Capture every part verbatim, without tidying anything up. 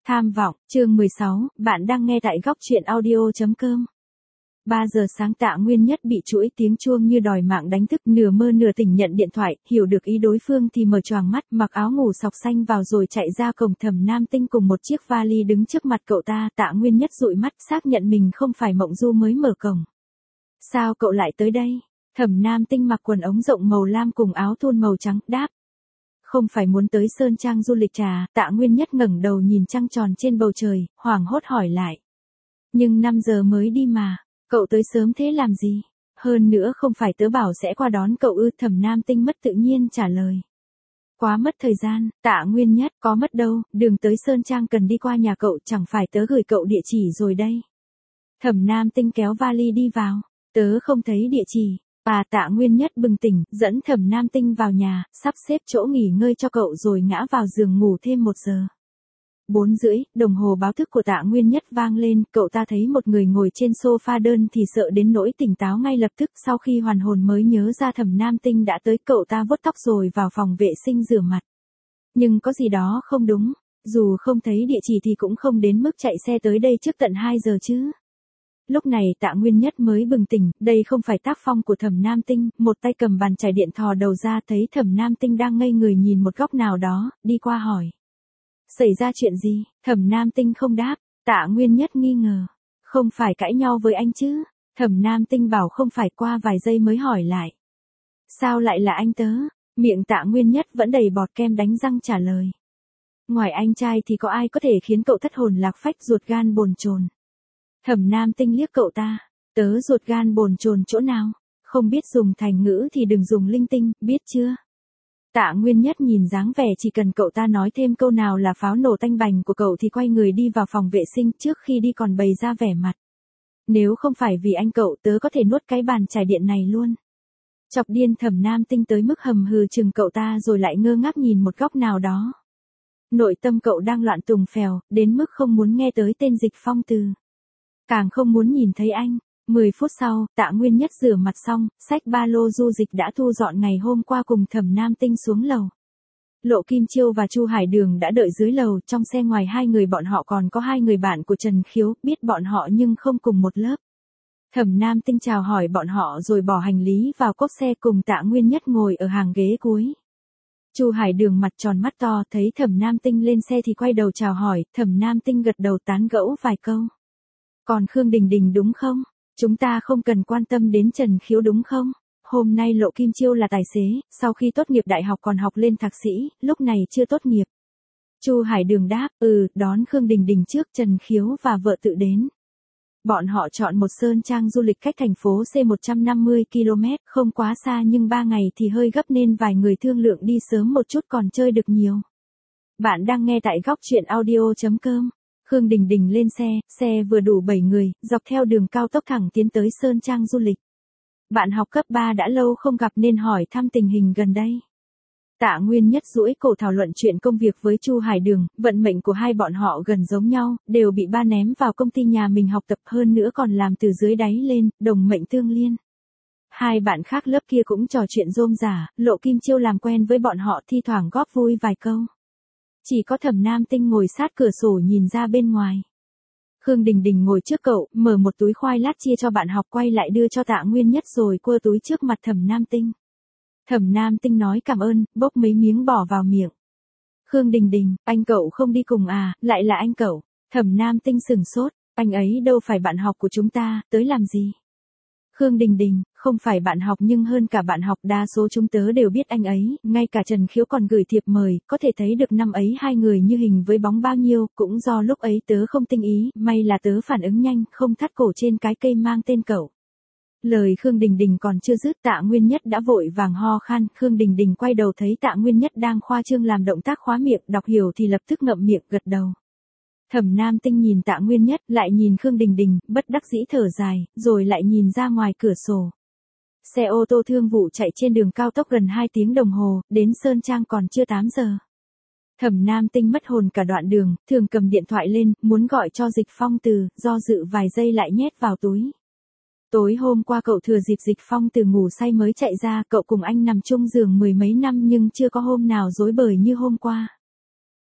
Tham vọng, chương mười sáu, bạn đang nghe tại góc truyện audio.com. ba giờ sáng Tạ Nguyên Nhất bị chuỗi tiếng chuông như đòi mạng đánh thức, nửa mơ nửa tỉnh nhận điện thoại, hiểu được ý đối phương thì mở choàng mắt, mặc áo ngủ sọc xanh vào rồi chạy ra cổng. Thẩm Nam Tinh cùng một chiếc vali đứng trước mặt cậu ta. Tạ Nguyên Nhất dụi mắt, xác nhận mình không phải mộng du mới mở cổng. Sao cậu lại tới đây? Thẩm Nam Tinh mặc quần ống rộng màu lam cùng áo thun màu trắng, đáp. Không phải muốn tới Sơn Trang du lịch trà. Tạ Nguyên Nhất ngẩng đầu nhìn trăng tròn trên bầu trời, hoảng hốt hỏi lại. Nhưng năm giờ mới đi mà, cậu tới sớm thế làm gì? Hơn nữa không phải tớ bảo sẽ qua đón cậu ư? Thẩm Nam Tinh mất tự nhiên trả lời. Quá mất thời gian. Tạ Nguyên Nhất, có mất đâu, đường tới Sơn Trang cần đi qua nhà cậu, chẳng phải tớ gửi cậu địa chỉ rồi đây. Thẩm Nam Tinh kéo vali đi vào. Tớ không thấy địa chỉ. Bà Tạ Nguyên Nhất bừng tỉnh, dẫn Thẩm Nam Tinh vào nhà, sắp xếp chỗ nghỉ ngơi cho cậu rồi ngã vào giường ngủ thêm một giờ. Bốn rưỡi, đồng hồ báo thức của Tạ Nguyên Nhất vang lên, cậu ta thấy một người ngồi trên sofa đơn thì sợ đến nỗi tỉnh táo ngay lập tức. Sau khi hoàn hồn mới nhớ ra Thẩm Nam Tinh đã tới, cậu ta vuốt tóc rồi vào phòng vệ sinh rửa mặt. Nhưng có gì đó không đúng, dù không thấy địa chỉ thì cũng không đến mức chạy xe tới đây trước tận hai giờ chứ. Lúc này Tạ Nguyên Nhất mới bừng tỉnh, đây không phải tác phong của Thẩm Nam Tinh. Một tay cầm bàn chải điện thò đầu ra, thấy Thẩm Nam Tinh đang ngây người nhìn một góc nào đó, đi qua hỏi. Xảy ra chuyện gì? Thẩm Nam Tinh không đáp. Tạ Nguyên Nhất nghi ngờ. Không phải cãi nhau với anh chứ? Thẩm Nam Tinh bảo không phải, qua vài giây mới hỏi lại. Sao lại là anh tớ? Miệng Tạ Nguyên Nhất vẫn đầy bọt kem đánh răng trả lời. Ngoài anh trai thì có ai có thể khiến cậu thất hồn lạc phách, ruột gan bồn chồn? Thẩm Nam Tinh liếc cậu ta. Tớ ruột gan bồn chồn chỗ nào? Không biết dùng thành ngữ thì đừng dùng linh tinh, biết chưa? Tạ Nguyên Nhất nhìn dáng vẻ chỉ cần cậu ta nói thêm câu nào là pháo nổ tanh bành của cậu thì quay người đi vào phòng vệ sinh, trước khi đi còn bày ra vẻ mặt. Nếu không phải vì anh cậu, tớ có thể nuốt cái bàn chải điện này luôn. Chọc điên Thẩm Nam Tinh tới mức hầm hừ chừng cậu ta rồi lại ngơ ngác nhìn một góc nào đó. Nội tâm cậu đang loạn tùng phèo, đến mức không muốn nghe tới tên Dịch Phong từ. Càng không muốn nhìn thấy anh. Mười phút sau, Tạ Nguyên Nhất rửa mặt xong, xách ba lô du dịch đã thu dọn ngày hôm qua cùng Thẩm Nam Tinh xuống lầu. Lộ Kim Chiêu và Chu Hải Đường đã đợi dưới lầu, trong xe ngoài hai người bọn họ còn có hai người bạn của Trần Khiếu, biết bọn họ nhưng không cùng một lớp. Thẩm Nam Tinh chào hỏi bọn họ rồi bỏ hành lý vào cốp xe cùng Tạ Nguyên Nhất ngồi ở hàng ghế cuối. Chu Hải Đường mặt tròn mắt to, thấy Thẩm Nam Tinh lên xe thì quay đầu chào hỏi, Thẩm Nam Tinh gật đầu tán gẫu vài câu. Còn Khương Đình Đình đúng không? Chúng ta không cần quan tâm đến Trần Khiếu đúng không? Hôm nay Lộ Kim Chiêu là tài xế, sau khi tốt nghiệp đại học còn học lên thạc sĩ, lúc này chưa tốt nghiệp. Chu Hải Đường đáp, ừ, đón Khương Đình Đình trước, Trần Khiếu và vợ tự đến. Bọn họ chọn một sơn trang du lịch cách thành phố C một trăm năm mươi ki lô mét, không quá xa nhưng ba ngày thì hơi gấp nên vài người thương lượng đi sớm một chút còn chơi được nhiều. Bạn đang nghe tại góc truyện audio.com. Khương Đình Đình lên xe, xe vừa đủ bảy người, dọc theo đường cao tốc thẳng tiến tới Sơn Trang du lịch. Bạn học cấp ba đã lâu không gặp nên hỏi thăm tình hình gần đây. Tạ Nguyên Nhất duỗi cổ thảo luận chuyện công việc với Chu Hải Đường, vận mệnh của hai bọn họ gần giống nhau, đều bị ba ném vào công ty nhà mình học tập, hơn nữa còn làm từ dưới đáy lên, đồng mệnh tương liên. Hai bạn khác lớp kia cũng trò chuyện rôm rả, Lộ Kim Chiêu làm quen với bọn họ thi thoảng góp vui vài câu. Chỉ có Thẩm Nam Tinh ngồi sát cửa sổ nhìn ra bên ngoài. Khương Đình Đình ngồi trước cậu, mở một túi khoai lát chia cho bạn học quay lại đưa cho Tạ Nguyên Nhất rồi quơ túi trước mặt Thẩm Nam Tinh. Thẩm Nam Tinh nói cảm ơn, bốc mấy miếng bỏ vào miệng. Khương Đình Đình, anh cậu không đi cùng à, lại là anh cậu. Thẩm Nam Tinh sửng sốt, anh ấy đâu phải bạn học của chúng ta, tới làm gì? Khương Đình Đình, không phải bạn học nhưng hơn cả bạn học, đa số chúng tớ đều biết anh ấy, ngay cả Trần Khiếu còn gửi thiệp mời, có thể thấy được năm ấy hai người như hình với bóng bao nhiêu, cũng do lúc ấy tớ không tinh ý, may là tớ phản ứng nhanh, không thắt cổ trên cái cây mang tên cậu. Lời Khương Đình Đình còn chưa dứt, Tạ Nguyên Nhất đã vội vàng ho khan, Khương Đình Đình quay đầu thấy Tạ Nguyên Nhất đang khoa trương làm động tác khóa miệng, đọc hiểu thì lập tức ngậm miệng gật đầu. Thẩm Nam Tinh nhìn Tạ Nguyên Nhất, lại nhìn Khương Đình Đình, bất đắc dĩ thở dài, rồi lại nhìn ra ngoài cửa sổ. Xe ô tô thương vụ chạy trên đường cao tốc gần hai tiếng đồng hồ, đến Sơn Trang còn chưa tám giờ. Thẩm Nam Tinh mất hồn cả đoạn đường, thường cầm điện thoại lên, muốn gọi cho Dịch Phong từ, do dự vài giây lại nhét vào túi. Tối hôm qua cậu thừa dịp Dịch Phong từ ngủ say mới chạy ra, cậu cùng anh nằm chung giường mười mấy năm nhưng chưa có hôm nào rối bời như hôm qua.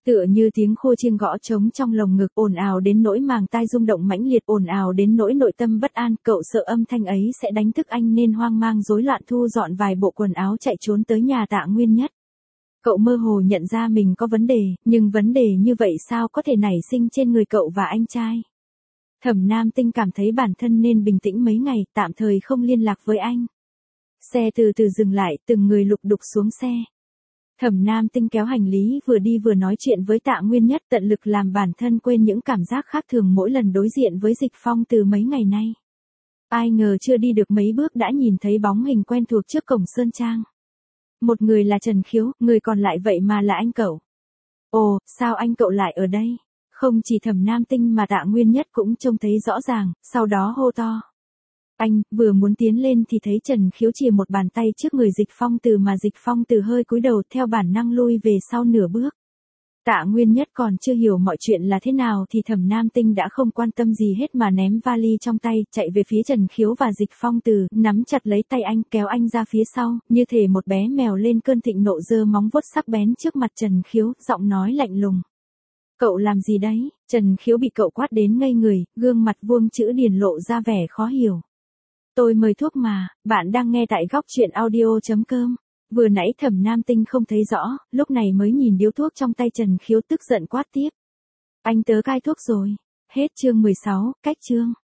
Tựa như tiếng khua chiêng gõ trống trong lồng ngực, ồn ào đến nỗi màng tai rung động mãnh liệt, ồn ào đến nỗi nội tâm bất an, cậu sợ âm thanh ấy sẽ đánh thức anh nên hoang mang rối loạn thu dọn vài bộ quần áo chạy trốn tới nhà Tạ Nguyên Nhất. Cậu mơ hồ nhận ra mình có vấn đề, nhưng vấn đề như vậy sao có thể nảy sinh trên người cậu và anh trai. Thẩm Nam Tinh cảm thấy bản thân nên bình tĩnh mấy ngày, tạm thời không liên lạc với anh. Xe từ từ dừng lại, từng người lục đục xuống xe. Thẩm Nam Tinh kéo hành lý vừa đi vừa nói chuyện với Tạ Nguyên Nhất, tận lực làm bản thân quên những cảm giác khác thường mỗi lần đối diện với Dịch Phong từ mấy ngày nay. Ai ngờ chưa đi được mấy bước đã nhìn thấy bóng hình quen thuộc trước cổng Sơn Trang. Một người là Trần Khiếu, người còn lại vậy mà là anh cậu. Ồ, sao anh cậu lại ở đây? Không chỉ Thẩm Nam Tinh mà Tạ Nguyên Nhất cũng trông thấy rõ ràng, sau đó hô to. Anh, vừa muốn tiến lên thì thấy Trần Khiếu chìa một bàn tay trước người Dịch Phong Từ mà Dịch Phong Từ hơi cúi đầu theo bản năng lui về sau nửa bước. Tạ Nguyên Nhất còn chưa hiểu mọi chuyện là thế nào thì Thẩm Nam Tinh đã không quan tâm gì hết mà ném vali trong tay, chạy về phía Trần Khiếu và Dịch Phong Từ, nắm chặt lấy tay anh kéo anh ra phía sau, như thể một bé mèo lên cơn thịnh nộ giơ móng vuốt sắc bén trước mặt Trần Khiếu, giọng nói lạnh lùng. Cậu làm gì đấy? Trần Khiếu bị cậu quát đến ngây người, gương mặt vuông chữ điền lộ ra vẻ khó hiểu. Tôi mời thuốc mà, bạn đang nghe tại góc truyện audio chấm com. Vừa nãy Thẩm Nam Tinh không thấy rõ, lúc này mới nhìn điếu thuốc trong tay Trần Khiếu tức giận quát tiếp. Anh tớ cai thuốc rồi. Hết chương mười sáu, cách chương.